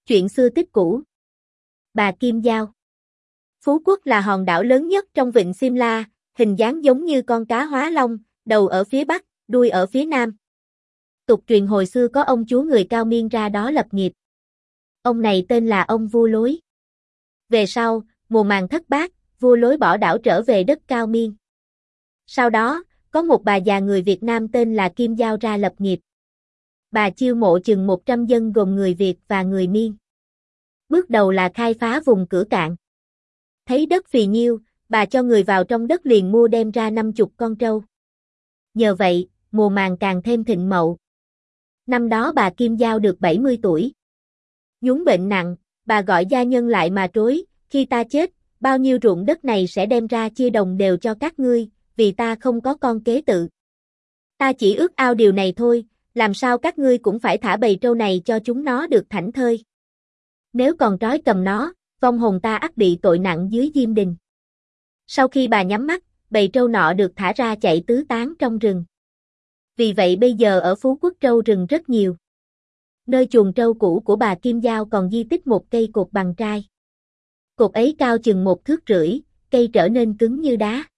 Chuyện xưa tích cũ. Bà Kim Dao. Phú Quốc là hòn đảo lớn nhất trong vịnh Simla, hình dáng giống như con cá hóa long, đầu ở phía bắc, đuôi ở phía nam. Tục truyền hồi xưa có ông chúa người Cao Miên ra đó lập nghiệp. Ông này tên là ông Vua Lối. Về sau, mùa màng thất bát, Vua Lối bỏ đảo trở về đất Cao Miên. Sau đó, có một bà già người Việt Nam tên là Kim Dao ra lập nghiệp. Bà chiêu mộ chừng 100 dân gồm người Việt và người Miên. Bước đầu là khai phá vùng Cửa Cạn. Thấy đất phì nhiêu, bà cho người vào trong đất liền mua đem ra 50 con trâu. Nhờ vậy, mùa màng càng thêm thịnh mậu. Năm đó bà Kim Dao được 70 tuổi. Nhúng bệnh nặng, bà gọi gia nhân lại mà trối, khi ta chết, bao nhiêu ruộng đất này sẽ đem ra chia đồng đều cho các ngươi, vì ta không có con kế tự. Ta chỉ ước ao điều này thôi, làm sao các ngươi cũng phải thả bầy trâu này cho chúng nó được thảnh thơi. Nếu còn trói cầm nó, vong hồn ta ắt bị tội nặng dưới Diêm Đình. Sau khi bà nhắm mắt, bầy trâu nọ được thả ra chạy tứ tán trong rừng. Vì vậy bây giờ ở Phú Quốc trâu rừng rất nhiều. Nơi chuồng trâu cũ của bà Kim Dao còn di tích một cây cột bằng trai. Cột ấy cao chừng 1,5 thước, cây trở nên cứng như đá.